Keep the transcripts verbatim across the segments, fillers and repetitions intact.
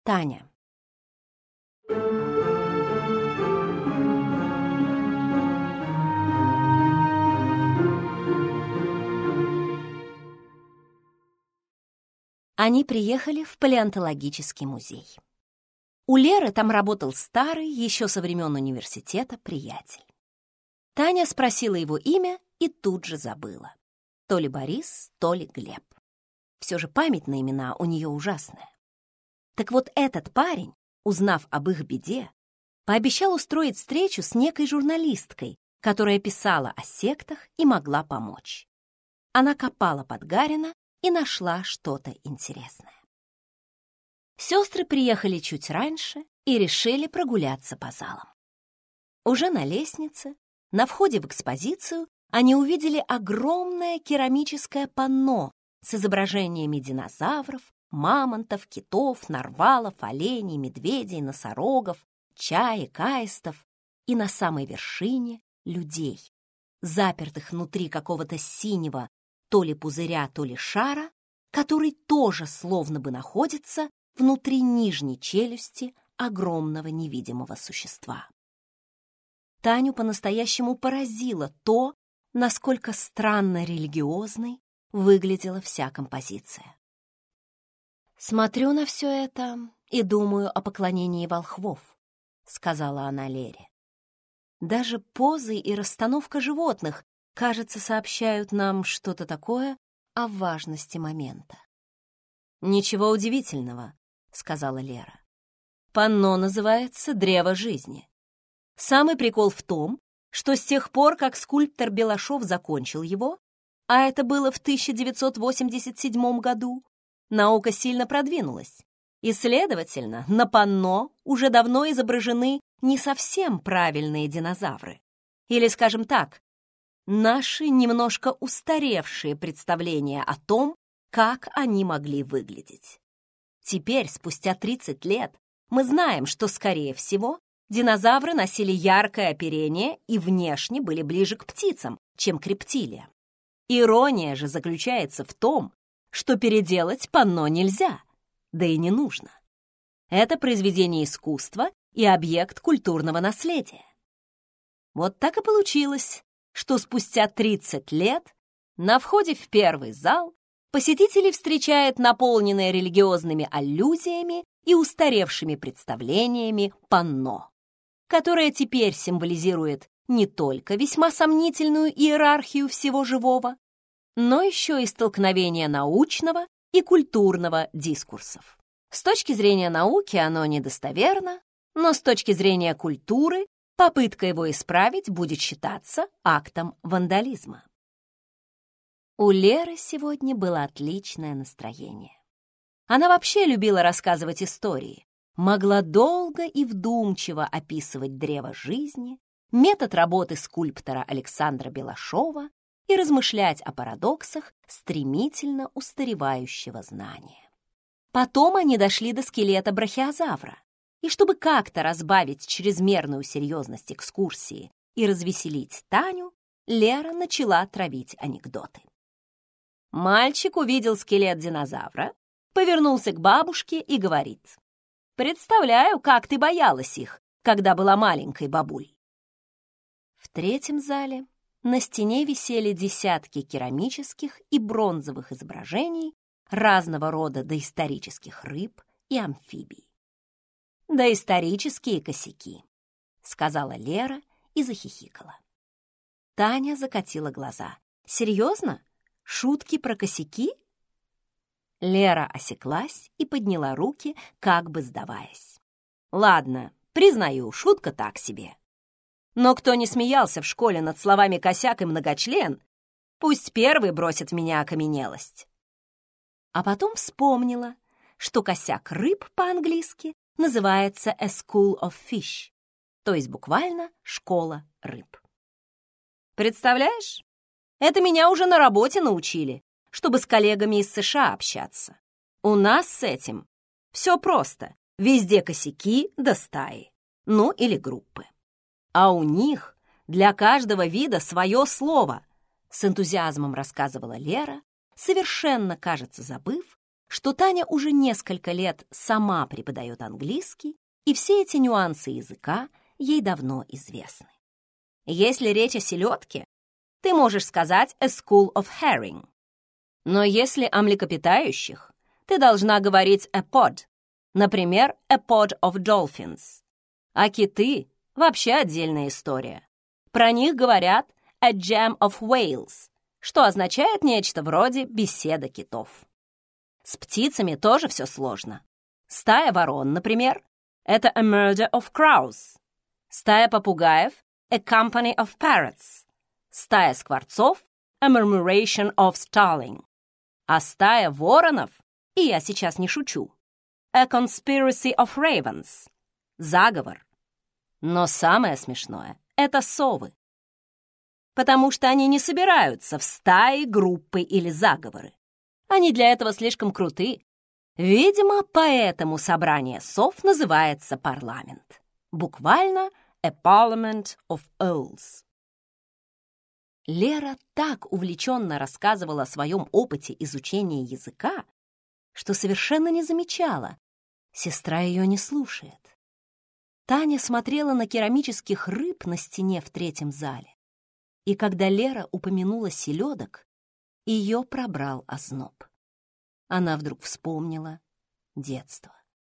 Таня. Они приехали в палеонтологический музей. У Леры там работал старый, еще со времен университета, приятель. Таня спросила его имя и тут же забыла. То ли Борис, то ли Глеб. Все же память на имена у нее ужасная. Так вот этот парень, узнав об их беде, пообещал устроить встречу с некой журналисткой, которая писала о сектах и могла помочь. Она копала под Гарина и нашла что-то интересное. Сестры приехали чуть раньше и решили прогуляться по залам. Уже на лестнице, на входе в экспозицию, они увидели огромное керамическое панно с изображениями динозавров, мамонтов, китов, нарвалов, оленей, медведей, носорогов, чаек, аистов и на самой вершине людей, запертых внутри какого-то синего то ли пузыря, то ли шара, который тоже словно бы находится внутри нижней челюсти огромного невидимого существа. Таню по-настоящему поразило то, насколько странно религиозной выглядела вся композиция. «Смотрю на все это и думаю о поклонении волхвов», — сказала она Лере. «Даже позы и расстановка животных, кажется, сообщают нам что-то такое о важности момента». «Ничего удивительного», — сказала Лера. «Панно называется «Древо жизни». Самый прикол в том, что с тех пор, как скульптор Белашов закончил его, а это было в тысяча девятьсот восемьдесят седьмом году, наука сильно продвинулась, и, следовательно, на панно уже давно изображены не совсем правильные динозавры. Или, скажем так, наши немножко устаревшие представления о том, как они могли выглядеть. Теперь, спустя тридцать лет, мы знаем, что, скорее всего, динозавры носили яркое оперение и внешне были ближе к птицам, чем к рептилиям. Ирония же заключается в том, что переделать панно нельзя, да и не нужно. Это произведение искусства и объект культурного наследия. Вот так и получилось, что спустя тридцать лет на входе в первый зал посетителей встречает наполненное религиозными аллюзиями и устаревшими представлениями панно, которое теперь символизирует не только весьма сомнительную иерархию всего живого, но еще и столкновение научного и культурного дискурсов. С точки зрения науки оно недостоверно, но с точки зрения культуры попытка его исправить будет считаться актом вандализма. У Леры сегодня было отличное настроение. Она вообще любила рассказывать истории, могла долго и вдумчиво описывать древо жизни, метод работы скульптора Александра Белашова и размышлять о парадоксах стремительно устаревающего знания. Потом они дошли до скелета брахиозавра, и чтобы как-то разбавить чрезмерную серьезность экскурсии и развеселить Таню, Лера начала травить анекдоты. Мальчик увидел скелет динозавра, повернулся к бабушке и говорит: «Представляю, как ты боялась их, когда была маленькой бабуль». В третьем зале на стене висели десятки керамических и бронзовых изображений разного рода доисторических рыб и амфибий. «Доисторические косяки», — сказала Лера и захихикала. Таня закатила глаза. «Серьезно? Шутки про косяки?» Лера осеклась и подняла руки, как бы сдаваясь. «Ладно, признаю, шутка так себе. Но кто не смеялся в школе над словами «косяк» и «многочлен», пусть первый бросит в меня окаменелость». А потом вспомнила, что косяк рыб по-английски называется «a school of fish», то есть буквально «школа рыб». Представляешь? Это меня уже на работе научили, чтобы с коллегами из США общаться. У нас с этим все просто. Везде косяки да стаи. Ну, или группы. А у них для каждого вида свое слово, с энтузиазмом рассказывала Лера, совершенно, кажется, забыв, что Таня уже несколько лет сама преподает английский, и все эти нюансы языка ей давно известны. Если речь о селедке, ты можешь сказать «a school of herring». Но если о млекопитающих, ты должна говорить «a pod», например, «a pod of dolphins». А киты — вообще отдельная история. Про них говорят «a jam of whales», что означает нечто вроде «беседа китов». С птицами тоже все сложно. Стая ворон, например, это «a murder of crows». Стая попугаев — «a company of parrots». Стая скворцов — «a murmuration of starling». А стая воронов, и я сейчас не шучу, «a conspiracy of ravens» — заговор. Но самое смешное — это совы. Потому что они не собираются в стаи, группы или заговоры. Они для этого слишком круты. Видимо, поэтому собрание сов называется парламент. Буквально «a parliament of owls». Лера так увлеченно рассказывала о своем опыте изучения языка, что совершенно не замечала. Сестра ее не слушает. Таня смотрела на керамических рыб на стене в третьем зале. И когда Лера упомянула селедок, ее пробрал озноб. Она вдруг вспомнила детство.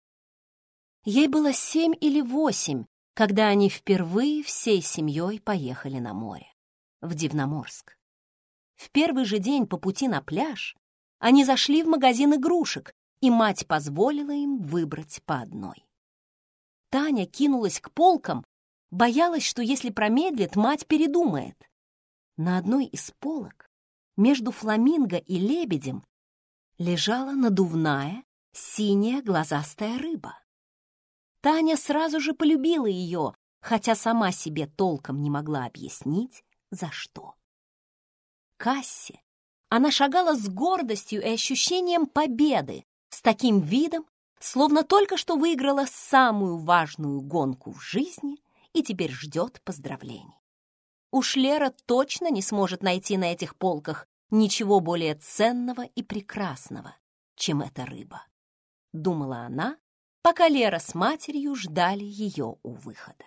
Ей было семь или восемь, когда они впервые всей семьей поехали на море, в Дивноморск. В первый же день по пути на пляж они зашли в магазин игрушек, и мать позволила им выбрать по одной. Таня кинулась к полкам, боялась, что если промедлит, мать передумает. На одной из полок между фламинго и лебедем лежала надувная, синяя глазастая рыба. Таня сразу же полюбила ее, хотя сама себе толком не могла объяснить, за что. К кассе она шагала с гордостью и ощущением победы, с таким видом, словно только что выиграла самую важную гонку в жизни и теперь ждет поздравлений. Уж Лера точно не сможет найти на этих полках ничего более ценного и прекрасного, чем эта рыба, думала она, пока Лера с матерью ждали ее у выхода.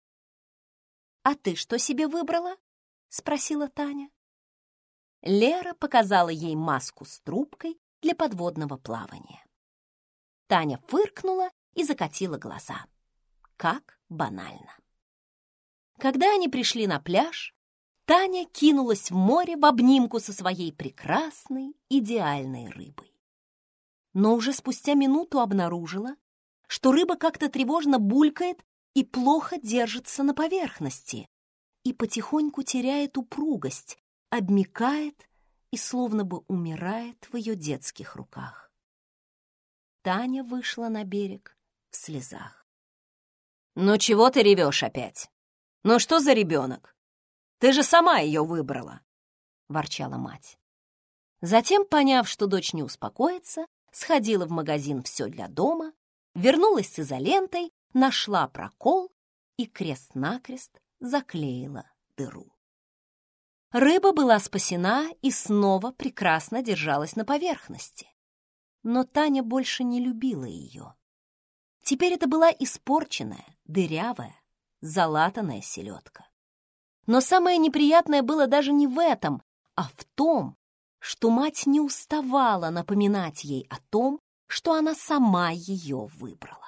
«А ты что себе выбрала?» — спросила Таня. Лера показала ей маску с трубкой для подводного плавания. Таня фыркнула и закатила глаза. Как банально. Когда они пришли на пляж, Таня кинулась в море в обнимку со своей прекрасной, идеальной рыбой. Но уже спустя минуту обнаружила, что рыба как-то тревожно булькает и плохо держится на поверхности, и потихоньку теряет упругость, обмякает и словно бы умирает в ее детских руках. Таня вышла на берег в слезах. «Ну чего ты ревешь опять? Ну что за ребенок? Ты же сама ее выбрала!» — ворчала мать. Затем, поняв, что дочь не успокоится, сходила в магазин «Все для дома», вернулась с изолентой, нашла прокол и крест-накрест заклеила дыру. Рыба была спасена и снова прекрасно держалась на поверхности. Но Таня больше не любила ее. Теперь это была испорченная, дырявая, залатанная селедка. Но самое неприятное было даже не в этом, а в том, что мать не уставала напоминать ей о том, что она сама ее выбрала.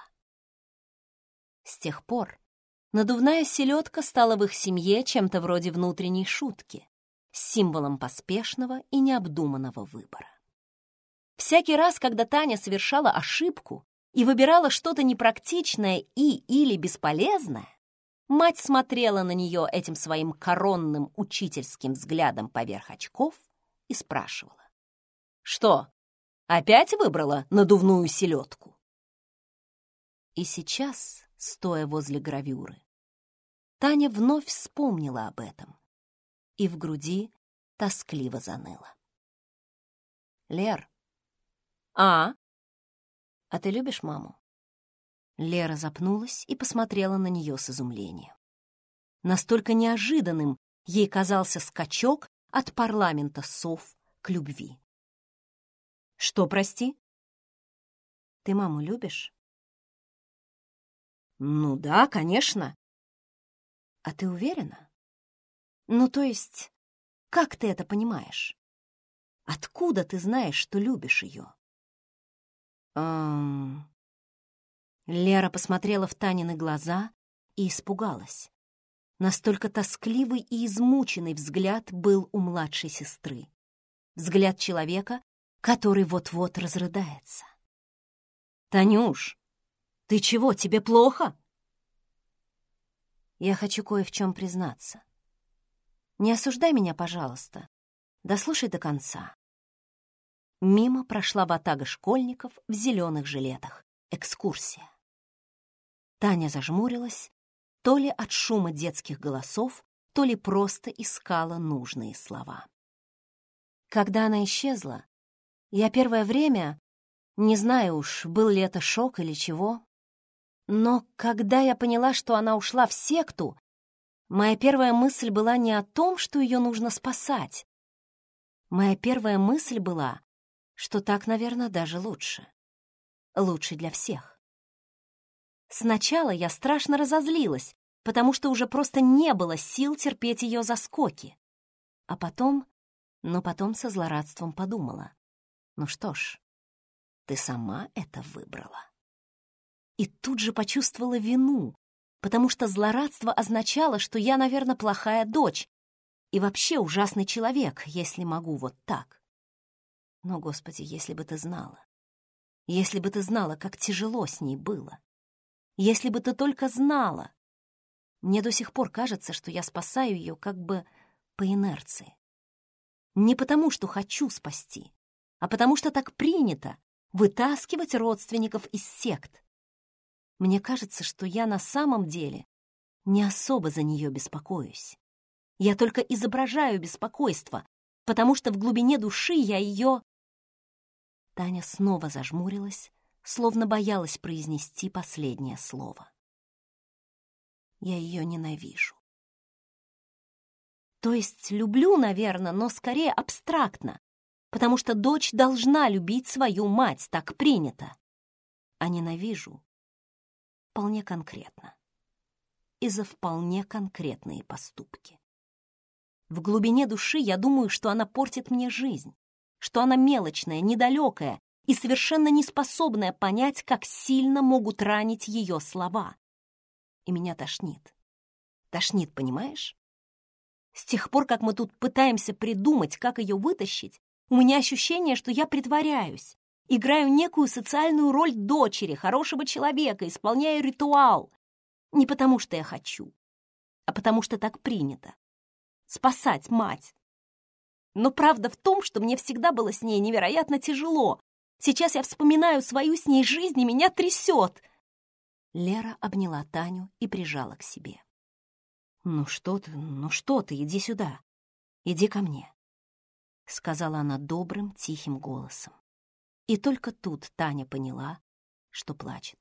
С тех пор надувная селедка стала в их семье чем-то вроде внутренней шутки, символом поспешного и необдуманного выбора. Всякий раз, когда Таня совершала ошибку и выбирала что-то непрактичное и или бесполезное, мать смотрела на нее этим своим коронным учительским взглядом поверх очков и спрашивала: «Что, опять выбрала надувную селедку?» И сейчас, стоя возле гравюры, Таня вновь вспомнила об этом, и в груди тоскливо заныло. «Лер, а? А ты любишь маму?» Лера запнулась и посмотрела на нее с изумлением. Настолько неожиданным ей казался скачок от парламента сов к любви. «Что, прости?» Ты маму любишь? Ну да, конечно. А ты уверена? Ну, то есть, как ты это понимаешь? Откуда ты знаешь, что любишь ее? Эм... Лера посмотрела в Танины глаза и испугалась. Настолько тоскливый и измученный взгляд был у младшей сестры. Взгляд человека, который вот-вот разрыдается. «Танюш, ты чего, тебе плохо?» «Я хочу кое в чем признаться. Не осуждай меня, пожалуйста. Дослушай до конца». Мимо прошла ватага школьников в зеленых жилетах. Экскурсия. Таня зажмурилась, то ли от шума детских голосов, то ли просто искала нужные слова. Когда она исчезла, я первое время, не знаю уж, был ли это шок или чего, но когда я поняла, что она ушла в секту, моя первая мысль была не о том, что ее нужно спасать. Моя первая мысль была, что так, наверное, даже лучше. Лучше для всех. Сначала я страшно разозлилась, потому что уже просто не было сил терпеть ее заскоки. А потом, но потом со злорадством подумала: ну что ж, ты сама это выбрала. И тут же почувствовала вину, потому что злорадство означало, что я, наверное, плохая дочь и вообще ужасный человек, если могу вот так. Но, Господи, если бы ты знала, если бы ты знала, как тяжело с ней было. Если бы ты только знала. Мне до сих пор кажется, что я спасаю ее как бы по инерции. Не потому, что хочу спасти, а потому что так принято вытаскивать родственников из сект. Мне кажется, что я на самом деле не особо за нее беспокоюсь. Я только изображаю беспокойство, потому что в глубине души я ее... Таня снова зажмурилась, словно боялась произнести последнее слово. Я ее ненавижу. То есть люблю, наверное, но скорее абстрактно, потому что дочь должна любить свою мать, так принято. А ненавижу вполне конкретно и за вполне конкретные поступки. В глубине души я думаю, что она портит мне жизнь, что она мелочная, недалекая и совершенно неспособная понять, как сильно могут ранить ее слова. И меня тошнит. Тошнит, понимаешь? С тех пор, как мы тут пытаемся придумать, как ее вытащить, у меня ощущение, что я притворяюсь, играю некую социальную роль дочери, хорошего человека, исполняю ритуал. Не потому, что я хочу, а потому, что так принято. Спасать мать. Но правда в том, что мне всегда было с ней невероятно тяжело. Сейчас я вспоминаю свою с ней жизнь, и меня трясет. Лера обняла Таню и прижала к себе. «Ну что ты, ну что ты, иди сюда, иди ко мне», — сказала она добрым, тихим голосом. И только тут Таня поняла, что плачет.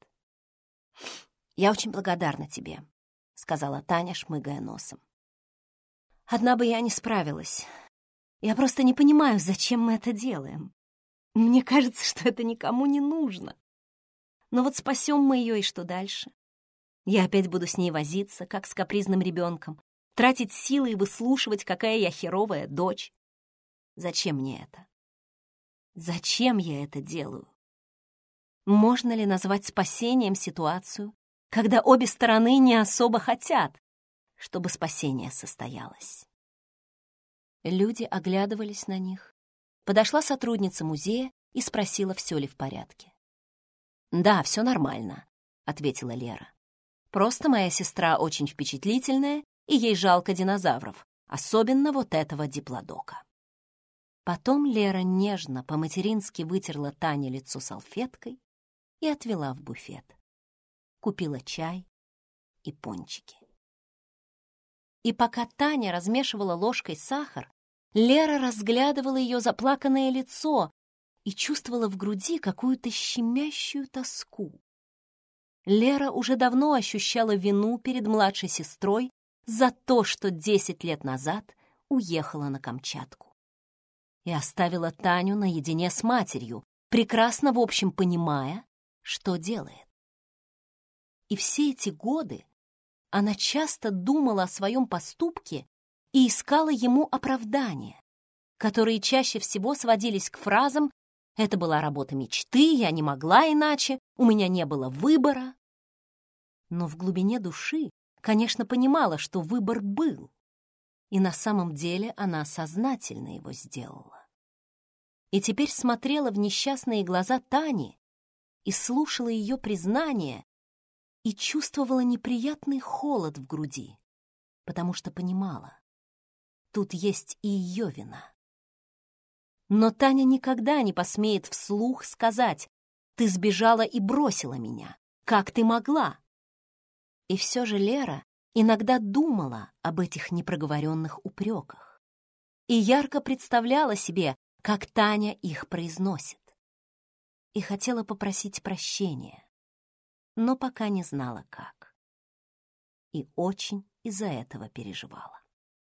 «Я очень благодарна тебе», — сказала Таня, шмыгая носом. «Одна бы я не справилась. Я просто не понимаю, зачем мы это делаем. Мне кажется, что это никому не нужно. Но вот спасем мы ее, и что дальше? Я опять буду с ней возиться, как с капризным ребенком, тратить силы и выслушивать, какая я херовая дочь. Зачем мне это? Зачем я это делаю? Можно ли назвать спасением ситуацию, когда обе стороны не особо хотят, чтобы спасение состоялось?» Люди оглядывались на них. Подошла сотрудница музея и спросила, все ли в порядке. «Да, все нормально», — ответила Лера. «Просто моя сестра очень впечатлительная, и ей жалко динозавров, особенно вот этого диплодока». Потом Лера нежно по-матерински вытерла Тане лицо салфеткой и отвела в буфет. Купила чай и пончики. И пока Таня размешивала ложкой сахар, Лера разглядывала ее заплаканное лицо и чувствовала в груди какую-то щемящую тоску. Лера уже давно ощущала вину перед младшей сестрой за то, что десять лет назад уехала на Камчатку и оставила Таню наедине с матерью, прекрасно, в общем, понимая, что делает. И все эти годы она часто думала о своем поступке и искала ему оправдания, которые чаще всего сводились к фразам «это была работа мечты, я не могла иначе, у меня не было выбора». Но в глубине души, конечно, понимала, что выбор был, и на самом деле она сознательно его сделала. И теперь смотрела в несчастные глаза Тани и слушала ее признание, и чувствовала неприятный холод в груди, потому что понимала, тут есть и ее вина. Но Таня никогда не посмеет вслух сказать: «Ты сбежала и бросила меня. Как ты могла?» И все же Лера иногда думала об этих непроговоренных упреках и ярко представляла себе, как Таня их произносит, и хотела попросить прощения, но пока не знала, как. И очень из-за этого переживала.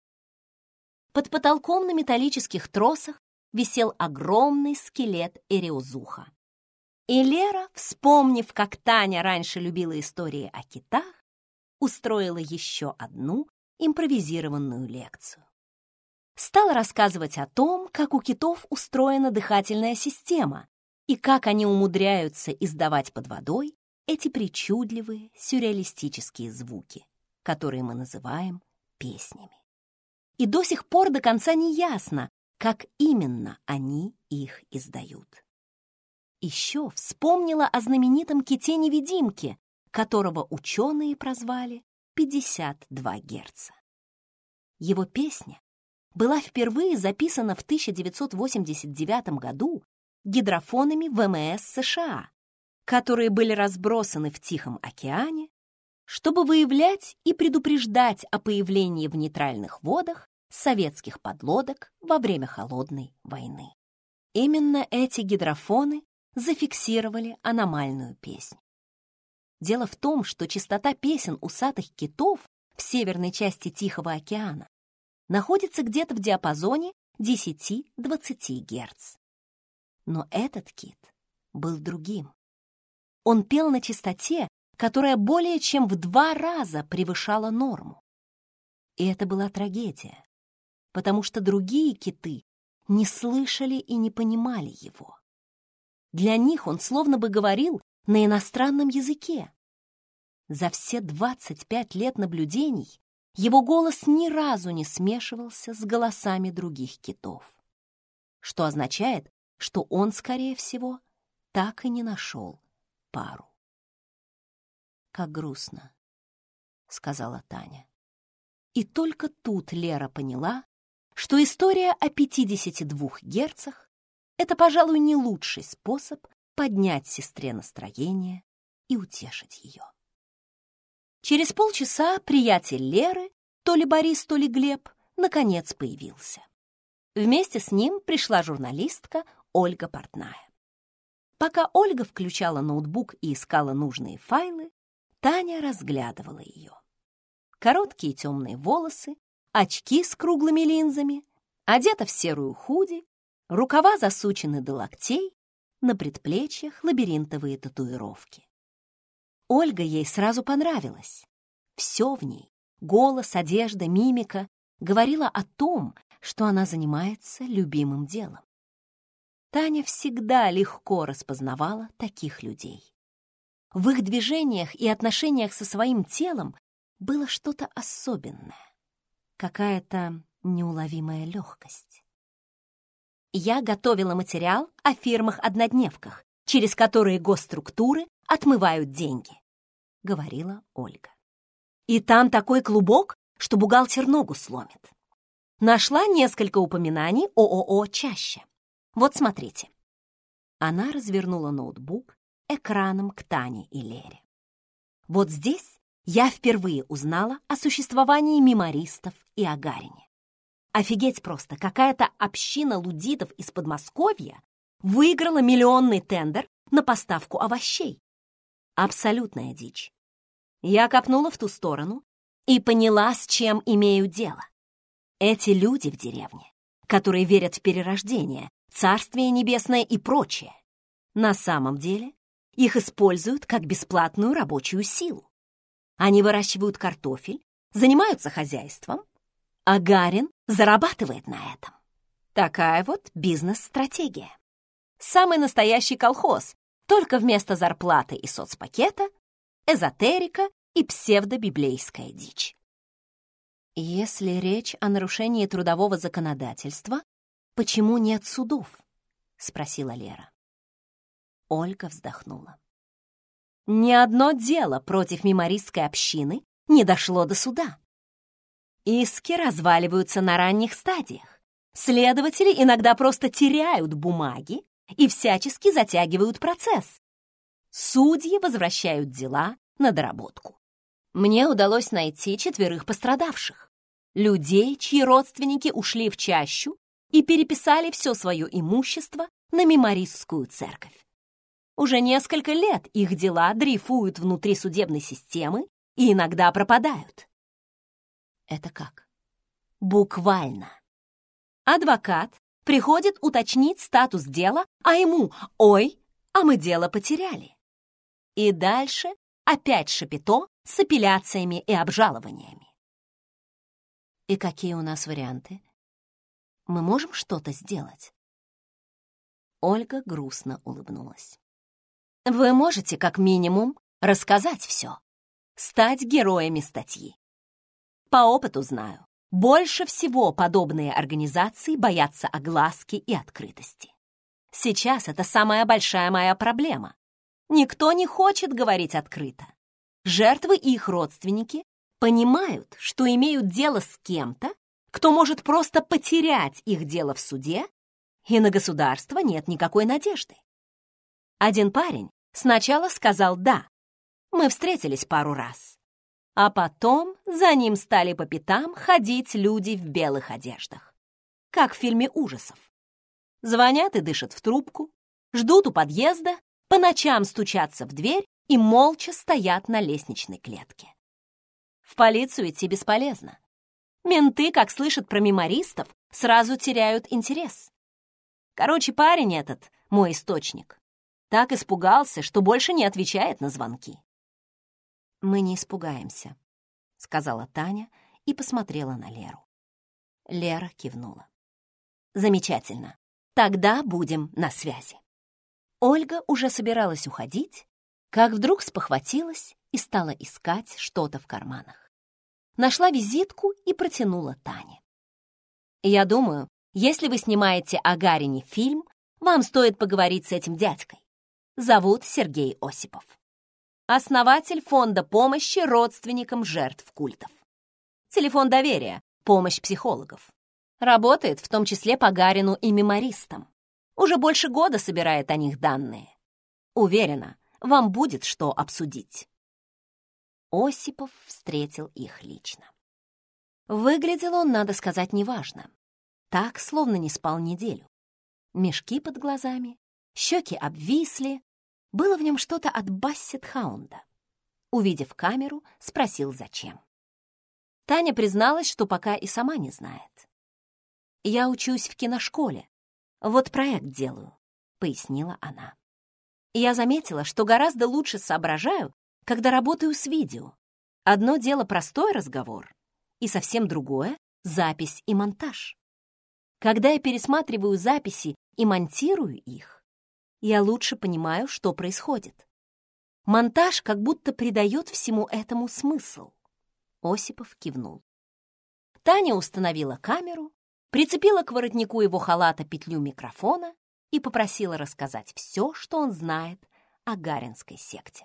Под потолком на металлических тросах висел огромный скелет Эреузуха. И Лера, вспомнив, как Таня раньше любила истории о китах, устроила еще одну импровизированную лекцию. Стала рассказывать о том, как у китов устроена дыхательная система и как они умудряются издавать под водой эти причудливые сюрреалистические звуки, которые мы называем песнями. И до сих пор до конца не ясно, как именно они их издают. Еще вспомнила о знаменитом ките-невидимке, которого ученые прозвали пятьдесят два герца. Его песня была впервые записана в тысяча девятьсот восемьдесят девятом году гидрофонами ВМС США, которые были разбросаны в Тихом океане, чтобы выявлять и предупреждать о появлении в нейтральных водах советских подлодок во время Холодной войны. Именно эти гидрофоны зафиксировали аномальную песню. Дело в том, что частота песен усатых китов в северной части Тихого океана находится где-то в диапазоне десять-двадцать герц. Но этот кит был другим. Он пел на частоте, которая более чем в два раза превышала норму. И это была трагедия, потому что другие киты не слышали и не понимали его. Для них он словно бы говорил на иностранном языке. За все двадцать пять лет наблюдений его голос ни разу не смешивался с голосами других китов, что означает, что он, скорее всего, так и не нашел пару. «Как грустно», — сказала Таня. И только тут Лера поняла, что история о пятидесяти двух герцах — это, пожалуй, не лучший способ поднять сестре настроение и утешить ее. Через полчаса приятель Леры, то ли Борис, то ли Глеб, наконец появился. Вместе с ним пришла журналистка Ольга Портная. Пока Ольга включала ноутбук и искала нужные файлы, Таня разглядывала ее. Короткие темные волосы, очки с круглыми линзами, одета в серую худи, рукава засучены до локтей, на предплечьях лабиринтовые татуировки. Ольга ей сразу понравилась. Все в ней — голос, одежда, мимика — говорила о том, что она занимается любимым делом. Таня всегда легко распознавала таких людей. В их движениях и отношениях со своим телом было что-то особенное, какая-то неуловимая легкость. Я готовила материал о фирмах-однодневках, через которые госструктуры отмывают деньги, — говорила Ольга. И там такой клубок, что бухгалтер ногу сломит. Нашла несколько упоминаний ООО «Чаще». Вот смотрите. Она развернула ноутбук экраном к Тане и Лере. Вот здесь я впервые узнала о существовании мемористов и о Гарине. Офигеть просто, какая-то община лудитов из Подмосковья выиграла миллионный тендер на поставку овощей. Абсолютная дичь. Я копнула в ту сторону и поняла, с чем имею дело. Эти люди в деревне, которые верят в перерождение, Царствие Небесное и прочее, на самом деле их используют как бесплатную рабочую силу. Они выращивают картофель, занимаются хозяйством, а Гарин зарабатывает на этом. Такая вот бизнес-стратегия. Самый настоящий колхоз, только вместо зарплаты и соцпакета — эзотерика и псевдобиблейская дичь. Если речь о нарушении трудового законодательства, почему нет судов? — спросила Лера. Ольга вздохнула. Ни одно дело против мемористской общины не дошло до суда. Иски разваливаются на ранних стадиях. Следователи иногда просто теряют бумаги и всячески затягивают процесс. Судьи возвращают дела на доработку. Мне удалось найти четверых пострадавших. Людей, чьи родственники ушли в чащу и переписали все свое имущество на мемористскую церковь. Уже несколько лет их дела дрейфуют внутри судебной системы и иногда пропадают. Это как? Буквально. Адвокат приходит уточнить статус дела, а ему «Ой, а мы дело потеряли». И дальше опять шапито с апелляциями и обжалованиями. И какие у нас варианты? Мы можем что-то сделать? Ольга грустно улыбнулась. Вы можете, как минимум, рассказать все, стать героями статьи. По опыту знаю, больше всего подобные организации боятся огласки и открытости. Сейчас это самая большая моя проблема. Никто не хочет говорить открыто. Жертвы и их родственники понимают, что имеют дело с кем-то, кто может просто потерять их дело в суде, и на государство нет никакой надежды. Один парень сначала сказал «да», мы встретились пару раз, а потом за ним стали по пятам ходить люди в белых одеждах, как в фильме ужасов. Звонят и дышат в трубку, ждут у подъезда, по ночам стучатся в дверь и молча стоят на лестничной клетке. В полицию идти бесполезно. Менты, как слышат про мемористов, сразу теряют интерес. Короче, парень этот, мой источник, так испугался, что больше не отвечает на звонки. «Мы не испугаемся», — сказала Таня и посмотрела на Леру. Лера кивнула. «Замечательно. Тогда будем на связи». Ольга уже собиралась уходить, как вдруг спохватилась и стала искать что-то в карманах. Нашла визитку и протянула Тане. «Я думаю, если вы снимаете о Гарине фильм, вам стоит поговорить с этим дядькой. Зовут Сергей Осипов. Основатель фонда помощи родственникам жертв культов. Телефон доверия, помощь психологов. Работает в том числе по Гарину и мемористам. Уже больше года собирает о них данные. Уверена, вам будет что обсудить». Осипов встретил их лично. Выглядел он, надо сказать, неважно. Так, словно не спал неделю. Мешки под глазами, щеки обвисли. Было в нем что-то от бассет-хаунда. Увидев камеру, спросил, зачем. Таня призналась, что пока и сама не знает. «Я учусь в киношколе. Вот проект делаю», — пояснила она. «Я заметила, что гораздо лучше соображаю, когда работаю с видео. Одно дело простой разговор, и совсем другое — запись и монтаж. Когда я пересматриваю записи и монтирую их, я лучше понимаю, что происходит. Монтаж как будто придает всему этому смысл». Осипов кивнул. Таня установила камеру, прицепила к воротнику его халата петлю микрофона и попросила рассказать все, что он знает о Гаринской секте.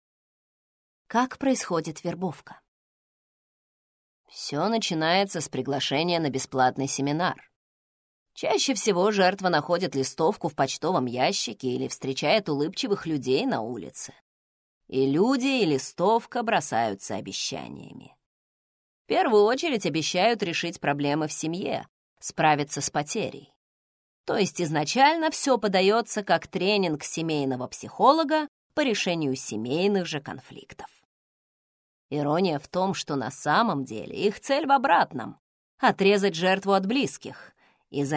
Как происходит вербовка? Все начинается с приглашения на бесплатный семинар. Чаще всего жертва находит листовку в почтовом ящике или встречает улыбчивых людей на улице. И люди, и листовка бросаются обещаниями. В первую очередь обещают решить проблемы в семье, справиться с потерей. То есть изначально все подается как тренинг семейного психолога по решению семейных же конфликтов. Ирония в том, что на самом деле их цель в обратном — отрезать жертву от близких,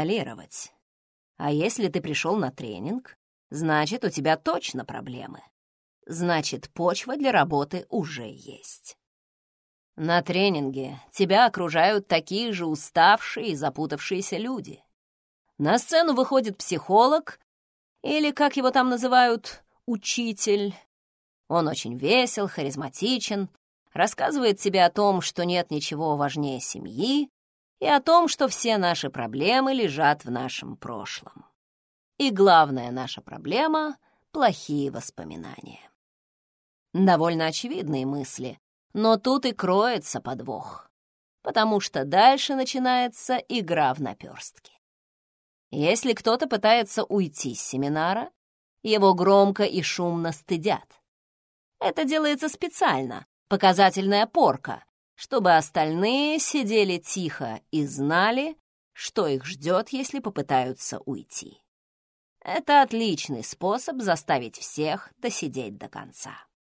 изолировать. А если ты пришел на тренинг, значит, у тебя точно проблемы, значит, почва для работы уже есть. На тренинге тебя окружают такие же уставшие и запутавшиеся люди. На сцену выходит психолог, или, как его там называют, учитель. Он очень весел, харизматичен, рассказывает тебе о том, что нет ничего важнее семьи, и о том, что все наши проблемы лежат в нашем прошлом. И главная наша проблема — плохие воспоминания. Довольно очевидные мысли, но тут и кроется подвох, потому что дальше начинается игра в наперстки. Если кто-то пытается уйти с семинара, его громко и шумно стыдят. Это делается специально, показательная порка, чтобы остальные сидели тихо и знали, что их ждет, если попытаются уйти. Это отличный способ заставить всех досидеть до конца.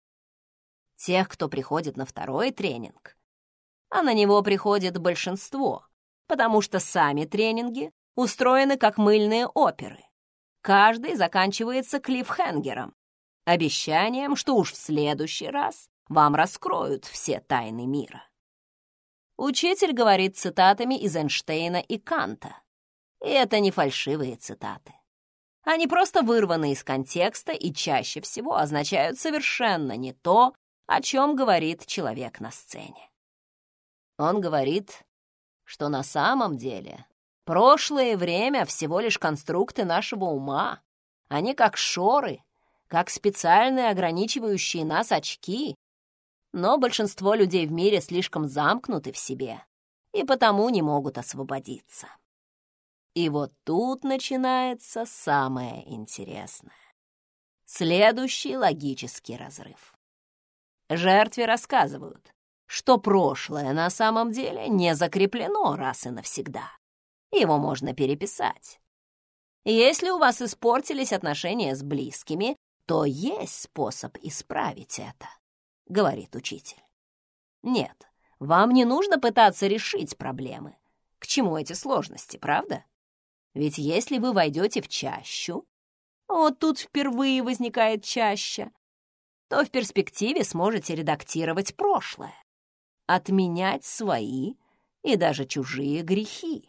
Тех, кто приходит на второй тренинг, а на него приходит большинство, потому что сами тренинги устроены как мыльные оперы. Каждый заканчивается клиффхенгером, обещанием, что уж в следующий раз вам раскроют все тайны мира. Учитель говорит цитатами из Эйнштейна и Канта. И это не фальшивые цитаты. Они просто вырваны из контекста и чаще всего означают совершенно не то, о чем говорит человек на сцене. Он говорит, что на самом деле прошлое время всего лишь конструкты нашего ума. Они как шоры, как специальные ограничивающие нас очки. Но большинство людей в мире слишком замкнуты в себе и потому не могут освободиться. И вот тут начинается самое интересное. Следующий логический разрыв. Жертве рассказывают, что прошлое на самом деле не закреплено раз и навсегда. Его можно переписать. Если у вас испортились отношения с близкими, то есть способ исправить это, говорит учитель. Нет, вам не нужно пытаться решить проблемы. К чему эти сложности, правда? Ведь если вы войдете в чащу, вот тут впервые возникает чаща, то в перспективе сможете редактировать прошлое, отменять свои и даже чужие грехи.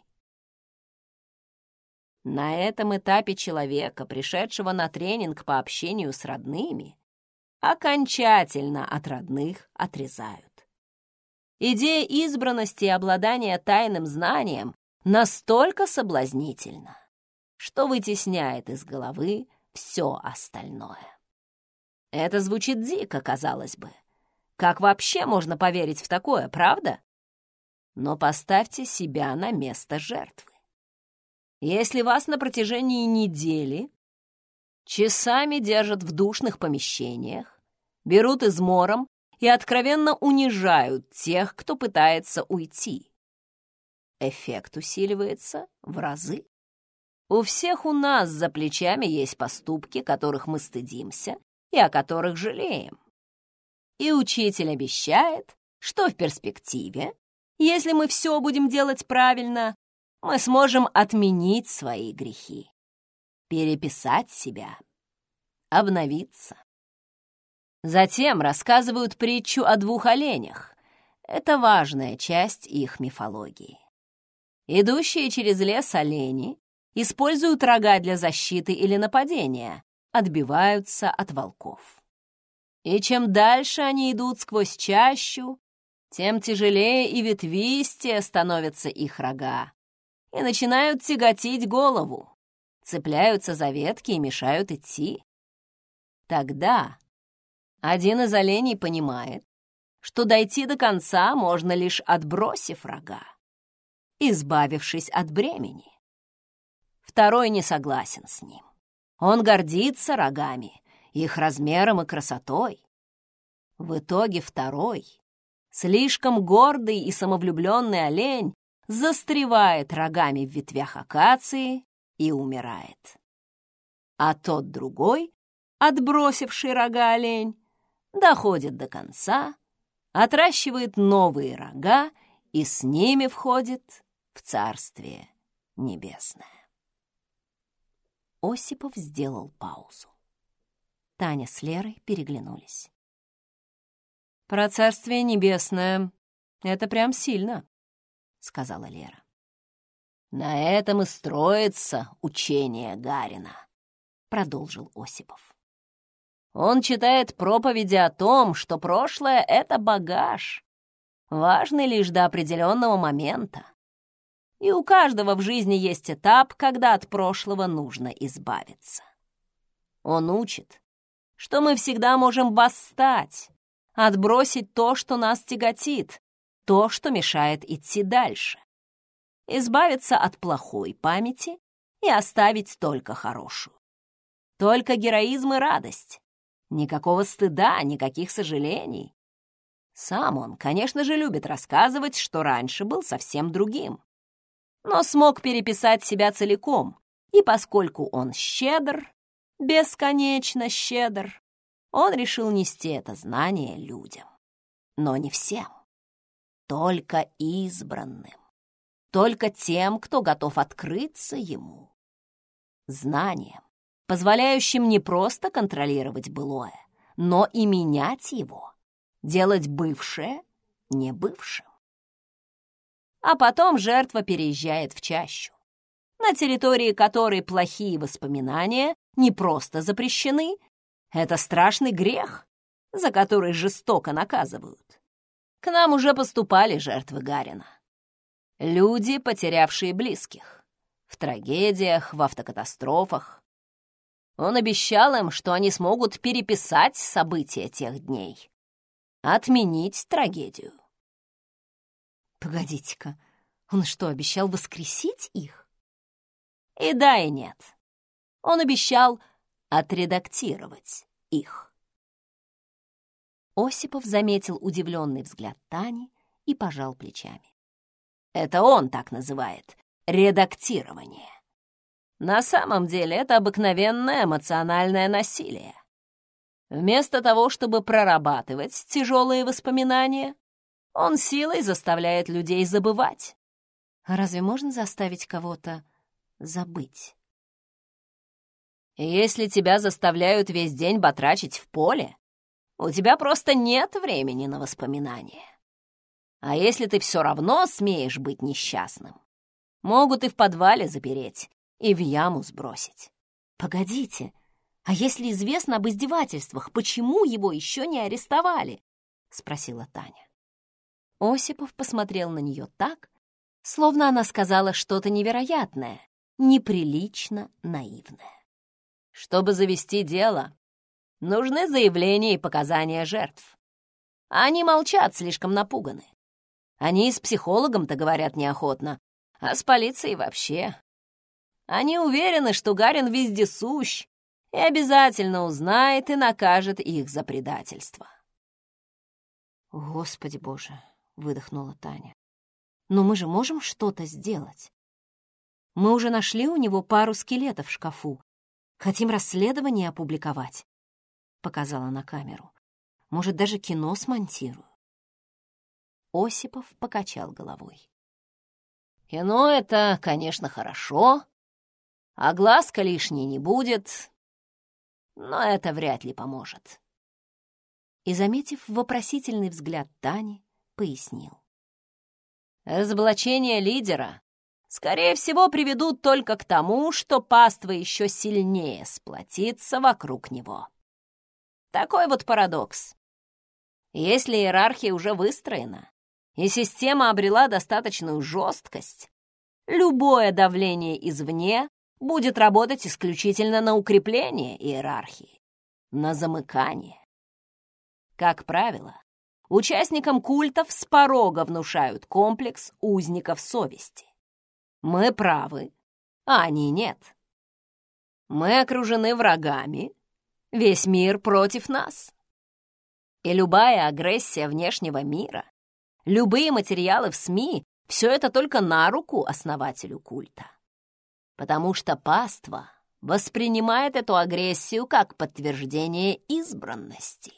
На этом этапе человека, пришедшего на тренинг по общению с родными, окончательно от родных отрезают. Идея избранности и обладания тайным знанием настолько соблазнительна, что вытесняет из головы все остальное. Это звучит дико, казалось бы. Как вообще можно поверить в такое, правда? Но поставьте себя на место жертвы. Если вас на протяжении недели часами держат в душных помещениях, берут измором и откровенно унижают тех, кто пытается уйти, эффект усиливается в разы. У всех у нас за плечами есть поступки, которых мы стыдимся и о которых жалеем. И учитель обещает, что в перспективе, если мы все будем делать правильно, мы сможем отменить свои грехи, переписать себя, обновиться. Затем рассказывают притчу о двух оленях. Это важная часть их мифологии. Идущие через лес олени используют рога для защиты или нападения, отбиваются от волков. И чем дальше они идут сквозь чащу, тем тяжелее и ветвистее становятся их рога и начинают тяготить голову, цепляются за ветки и мешают идти. Тогда один из оленей понимает, что дойти до конца можно лишь отбросив рога, избавившись от бремени. Второй не согласен с ним. Он гордится рогами, их размером и красотой. В итоге второй, слишком гордый и самовлюбленный олень, застревает рогами в ветвях акации и умирает. А тот другой, отбросивший рога олень, доходит до конца, отращивает новые рога и с ними входит в Царствие Небесное. Осипов сделал паузу. Таня с Лерой переглянулись. «Про Царствие Небесное — это прям сильно», — сказала Лера. «На этом и строится учение Гарина», — продолжил Осипов. «Он читает проповеди о том, что прошлое — это багаж, важный лишь до определенного момента. И у каждого в жизни есть этап, когда от прошлого нужно избавиться. Он учит, что мы всегда можем восстать, отбросить то, что нас тяготит, то, что мешает идти дальше, избавиться от плохой памяти и оставить только хорошую. Только героизм и радость. Никакого стыда, никаких сожалений. Сам он, конечно же, любит рассказывать, что раньше был совсем другим, но смог переписать себя целиком, и поскольку он щедр, бесконечно щедр, он решил нести это знание людям. Но не всем, только избранным, только тем, кто готов открыться ему. Знанием, позволяющим не просто контролировать былое, но и менять его, делать бывшее небывшим. А потом жертва переезжает в чащу, на территории которой плохие воспоминания не просто запрещены, это страшный грех, за который жестоко наказывают. К нам уже поступали жертвы Гарина. Люди, потерявшие близких, в трагедиях, в автокатастрофах. Он обещал им, что они смогут переписать события тех дней, отменить трагедию. Погодите-ка, он что, обещал воскресить их? И да, и нет. Он обещал отредактировать их. Осипов заметил удивленный взгляд Тани и пожал плечами. Это он так называет редактирование. На самом деле это обыкновенное эмоциональное насилие. Вместо того, чтобы прорабатывать тяжелые воспоминания, он силой заставляет людей забывать. А разве можно заставить кого-то забыть? Если тебя заставляют весь день батрачить в поле, у тебя просто нет времени на воспоминания. А если ты все равно смеешь быть несчастным, могут и в подвале запереть, и в яму сбросить. Погодите, а если известно об издевательствах, почему его еще не арестовали? Спросила Таня. Осипов посмотрел на нее так, словно она сказала что-то невероятное, неприлично наивное. Чтобы завести дело, нужны заявления и показания жертв. Они молчат, слишком напуганы. Они и с психологом-то говорят неохотно, а с полицией вообще. Они уверены, что Гарин вездесущ и обязательно узнает и накажет их за предательство. «Господи Боже!» — выдохнула Таня. «Но мы же можем что-то сделать. Мы уже нашли у него пару скелетов в шкафу. Хотим расследование опубликовать», — показала на камеру. «Может, даже кино смонтирую». Осипов покачал головой. «Кино — это, конечно, хорошо, а глазка лишней не будет, но это вряд ли поможет». И, заметив вопросительный взгляд Тани, пояснил. Разоблачение лидера, скорее всего, приведут только к тому, что паства еще сильнее сплотится вокруг него. Такой вот парадокс. Если иерархия уже выстроена, и система обрела достаточную жесткость, любое давление извне будет работать исключительно на укрепление иерархии, на замыкание. Как правило, участникам культов с порога внушают комплекс узников совести. Мы правы, а они нет. Мы окружены врагами, весь мир против нас. И любая агрессия внешнего мира, любые материалы в СМИ — все это только на руку основателю культа. Потому что паства воспринимает эту агрессию как подтверждение избранности.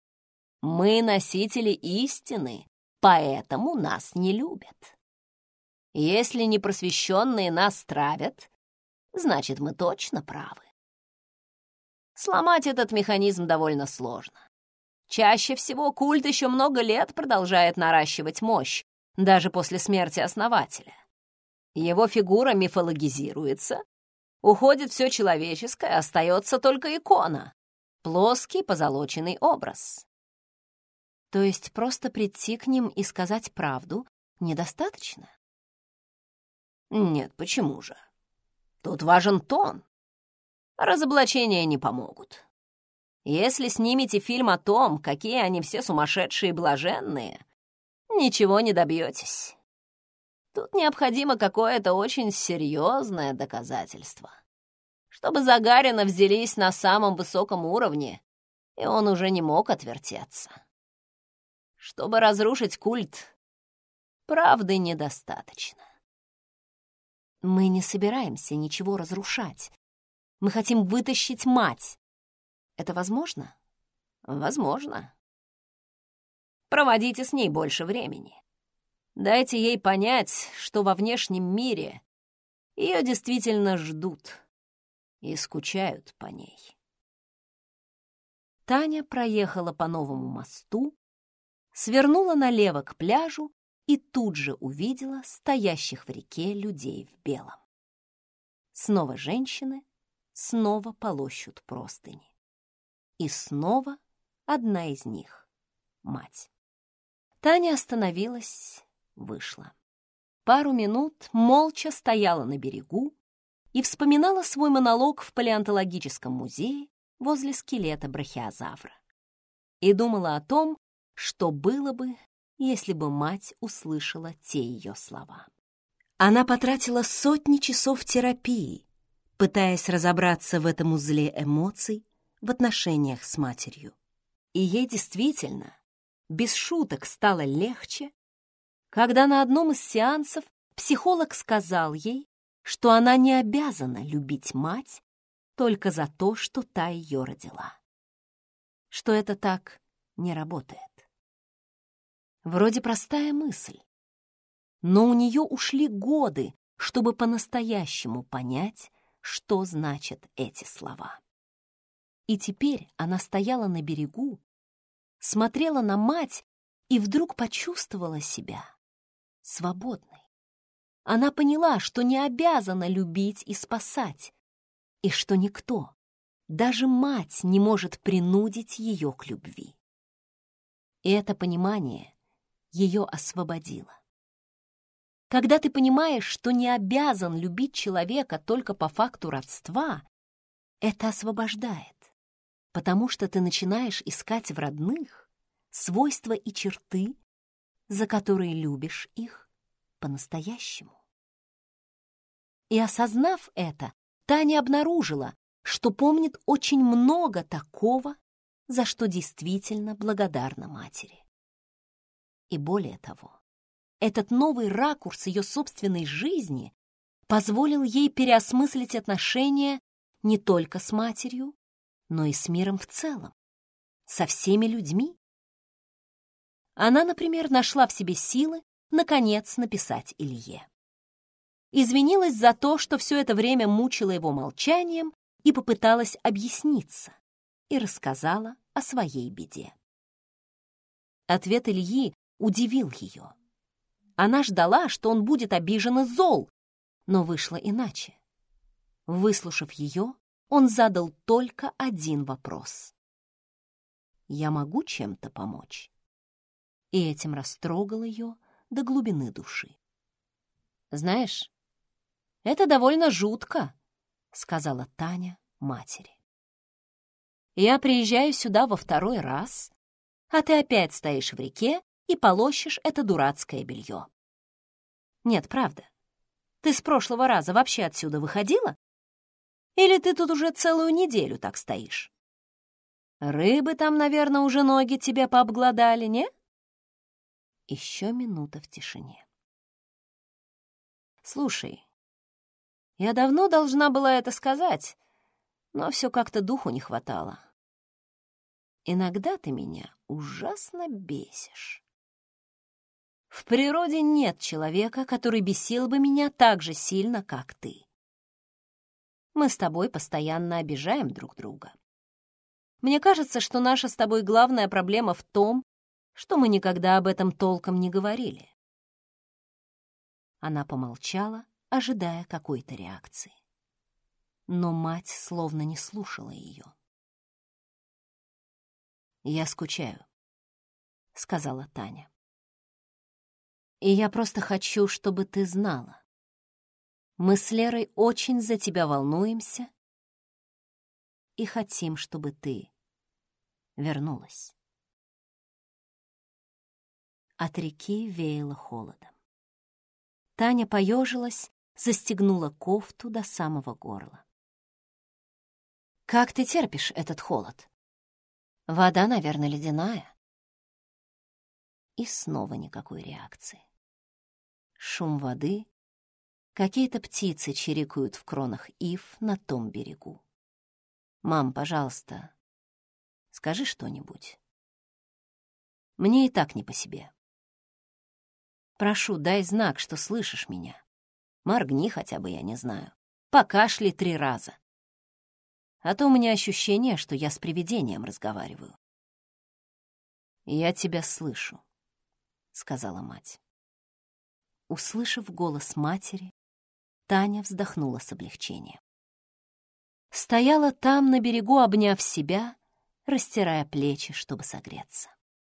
Мы носители истины, поэтому нас не любят. Если непросвещенные нас травят, значит, мы точно правы. Сломать этот механизм довольно сложно. Чаще всего культ еще много лет продолжает наращивать мощь, даже после смерти основателя. Его фигура мифологизируется, уходит все человеческое, остается только икона, плоский позолоченный образ. То есть просто прийти к ним и сказать правду недостаточно? Нет, почему же? Тут важен тон. Разоблачения не помогут. Если снимете фильм о том, какие они все сумасшедшие и блаженные, ничего не добьетесь. Тут необходимо какое-то очень серьезное доказательство, чтобы за Гарина взялись на самом высоком уровне, и он уже не мог отвертеться. Чтобы разрушить культ, правды недостаточно. Мы не собираемся ничего разрушать. Мы хотим вытащить мать. Это возможно? Возможно. Проводите с ней больше времени. Дайте ей понять, что во внешнем мире ее действительно ждут и скучают по ней. Таня проехала по новому мосту, свернула налево к пляжу и тут же увидела стоящих в реке людей в белом. Снова женщины, снова полощут простыни. И снова одна из них — мать. Таня остановилась, вышла. Пару минут молча стояла на берегу и вспоминала свой монолог в палеонтологическом музее возле скелета брахиозавра. И думала о том, что было бы, если бы мать услышала те ее слова. Она потратила сотни часов терапии, пытаясь разобраться в этом узле эмоций в отношениях с матерью. И ей действительно, без шуток, стало легче, когда на одном из сеансов психолог сказал ей, что она не обязана любить мать только за то, что та ее родила. Что это так не работает. Вроде простая мысль, но у нее ушли годы, чтобы по-настоящему понять, что значат эти слова. И теперь она стояла на берегу, смотрела на мать и вдруг почувствовала себя свободной. Она поняла, что не обязана любить и спасать, и что никто, даже мать, не может принудить ее к любви. И это понимание ее освободило. Когда ты понимаешь, что не обязан любить человека только по факту родства, это освобождает, потому что ты начинаешь искать в родных свойства и черты, за которые любишь их по-настоящему. И осознав это, Таня обнаружила, что помнит очень много такого, за что действительно благодарна матери. И более того, этот новый ракурс ее собственной жизни позволил ей переосмыслить отношения не только с матерью, но и с миром в целом, со всеми людьми. Она, например, нашла в себе силы наконец написать Илье. Извинилась за то, что все это время мучила его молчанием, и попыталась объясниться, и рассказала о своей беде. Ответ Ильи удивил ее. Она ждала, что он будет обижен и зол, но вышло иначе. Выслушав ее, он задал только один вопрос. «Я могу чем-то помочь?» И этим растрогал ее до глубины души. «Знаешь, это довольно жутко», — сказала Таня матери. «Я приезжаю сюда во второй раз, а ты опять стоишь в реке и полощешь это дурацкое белье. Нет, правда, ты с прошлого раза вообще отсюда выходила? Или ты тут уже целую неделю так стоишь? Рыбы там, наверное, уже ноги тебе пообглодали, не?» Еще минута в тишине. «Слушай, я давно должна была это сказать, но все как-то духу не хватало. Иногда ты меня ужасно бесишь. В природе нет человека, который бесил бы меня так же сильно, как ты. Мы с тобой постоянно обижаем друг друга. Мне кажется, что наша с тобой главная проблема в том, что мы никогда об этом толком не говорили». Она помолчала, ожидая какой-то реакции. Но мать словно не слушала ее. «Я скучаю», — сказала Таня. «И я просто хочу, чтобы ты знала. Мы с Лерой очень за тебя волнуемся и хотим, чтобы ты вернулась». От реки веяло холодом. Таня поежилась, застегнула кофту до самого горла. «Как ты терпишь этот холод? Вода, наверное, ледяная». И снова никакой реакции. Шум воды, какие-то птицы чирикают в кронах ив на том берегу. «Мам, пожалуйста, скажи что-нибудь. Мне и так не по себе. Прошу, дай знак, что слышишь меня. Моргни хотя бы, я не знаю. Покашляй три раза. А то у меня ощущение, что я с привидением разговариваю». «Я тебя слышу», — сказала мать. Услышав голос матери, Таня вздохнула с облегчением. Стояла там, на берегу, обняв себя, растирая плечи, чтобы согреться.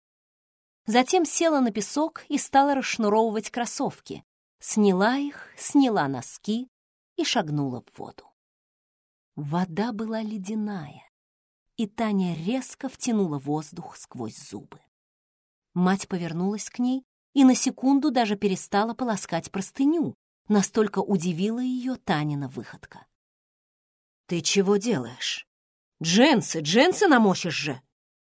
Затем села на песок и стала расшнуровывать кроссовки, сняла их, сняла носки и шагнула в воду. Вода была ледяная, и Таня резко втянула воздух сквозь зубы. Мать повернулась к ней и на секунду даже перестала полоскать простыню, настолько удивила ее Танина выходка. «Ты чего делаешь? Джинсы, джинсы намочишь же!»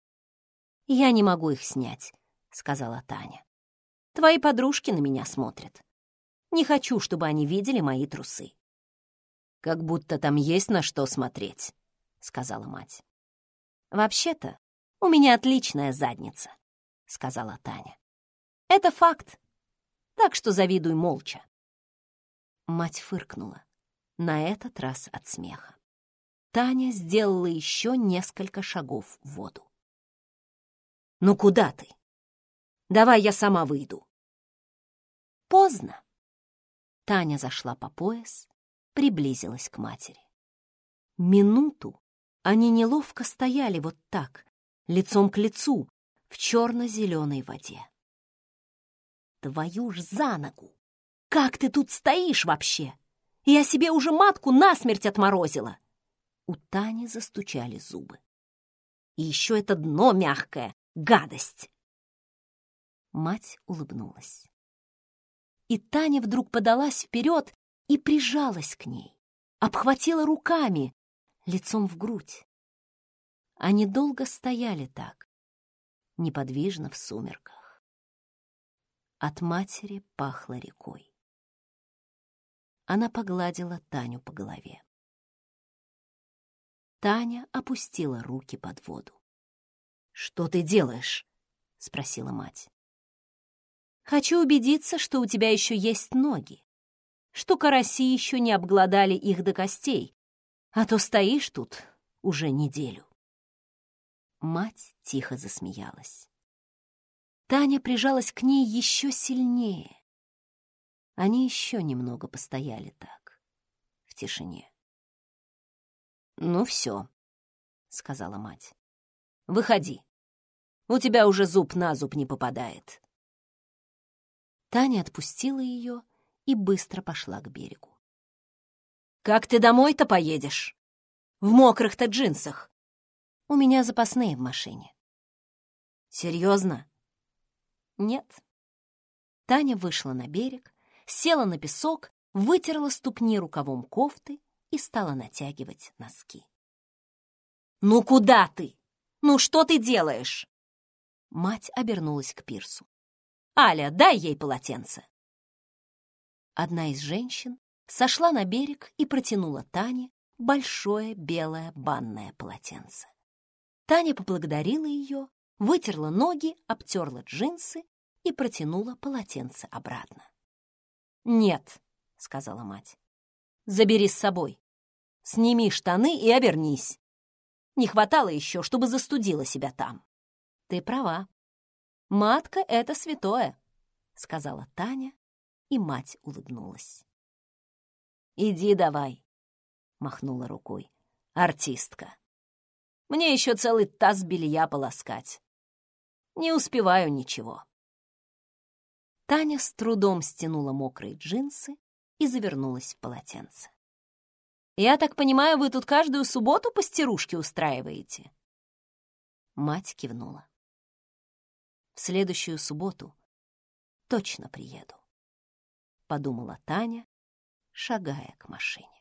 «Я не могу их снять», — сказала Таня. «Твои подружки на меня смотрят. Не хочу, чтобы они видели мои трусы». «Как будто там есть на что смотреть», — сказала мать. «Вообще-то у меня отличная задница», — сказала Таня. «Это факт, так что завидуй молча». Мать фыркнула, на этот раз от смеха. Таня сделала еще несколько шагов в воду. «Ну куда ты? Давай я сама выйду». «Поздно». Таня зашла по пояс, приблизилась к матери. Минуту они неловко стояли вот так, лицом к лицу, в черно-зеленой воде. «Твою ж за ногу! Как ты тут стоишь вообще? Я себе уже матку насмерть отморозила!» У Тани застучали зубы. «И еще это дно мягкое! Гадость!» Мать улыбнулась. И Таня вдруг подалась вперед и прижалась к ней, обхватила руками, лицом в грудь. Они долго стояли так, неподвижно в сумерках. От матери пахло рекой. Она погладила Таню по голове. Таня опустила руки под воду. «Что ты делаешь?» — спросила мать. «Хочу убедиться, что у тебя еще есть ноги, что караси еще не обглодали их до костей, а то стоишь тут уже неделю». Мать тихо засмеялась. Таня прижалась к ней еще сильнее. Они еще немного постояли так, в тишине. «Ну все», — сказала мать. «Выходи. У тебя уже зуб на зуб не попадает». Таня отпустила ее и быстро пошла к берегу. «Как ты домой-то поедешь? В мокрых-то джинсах. У меня запасные в машине». «Серьезно?» «Нет». Таня вышла на берег, села на песок, вытерла ступни рукавом кофты и стала натягивать носки. «Ну куда ты? Ну что ты делаешь?» Мать обернулась к пирсу. «Аля, дай ей полотенце». Одна из женщин сошла на берег и протянула Тане большое белое банное полотенце. Таня поблагодарила ее, вытерла ноги, обтерла джинсы и протянула полотенце обратно. «Нет», — сказала мать, — «забери с собой. Сними штаны и обернись. Не хватало еще, чтобы застудила себя там. Ты права. Матка — это святое, — сказала Таня, и мать улыбнулась. Иди давай, — махнула рукой, — артистка. Мне еще целый таз белья полоскать. Не успеваю ничего. Таня с трудом стянула мокрые джинсы и завернулась в полотенце. «Я так понимаю, вы тут каждую субботу пастерушки устраиваете?» Мать кивнула. «В следующую субботу точно приеду», — подумала Таня, шагая к машине.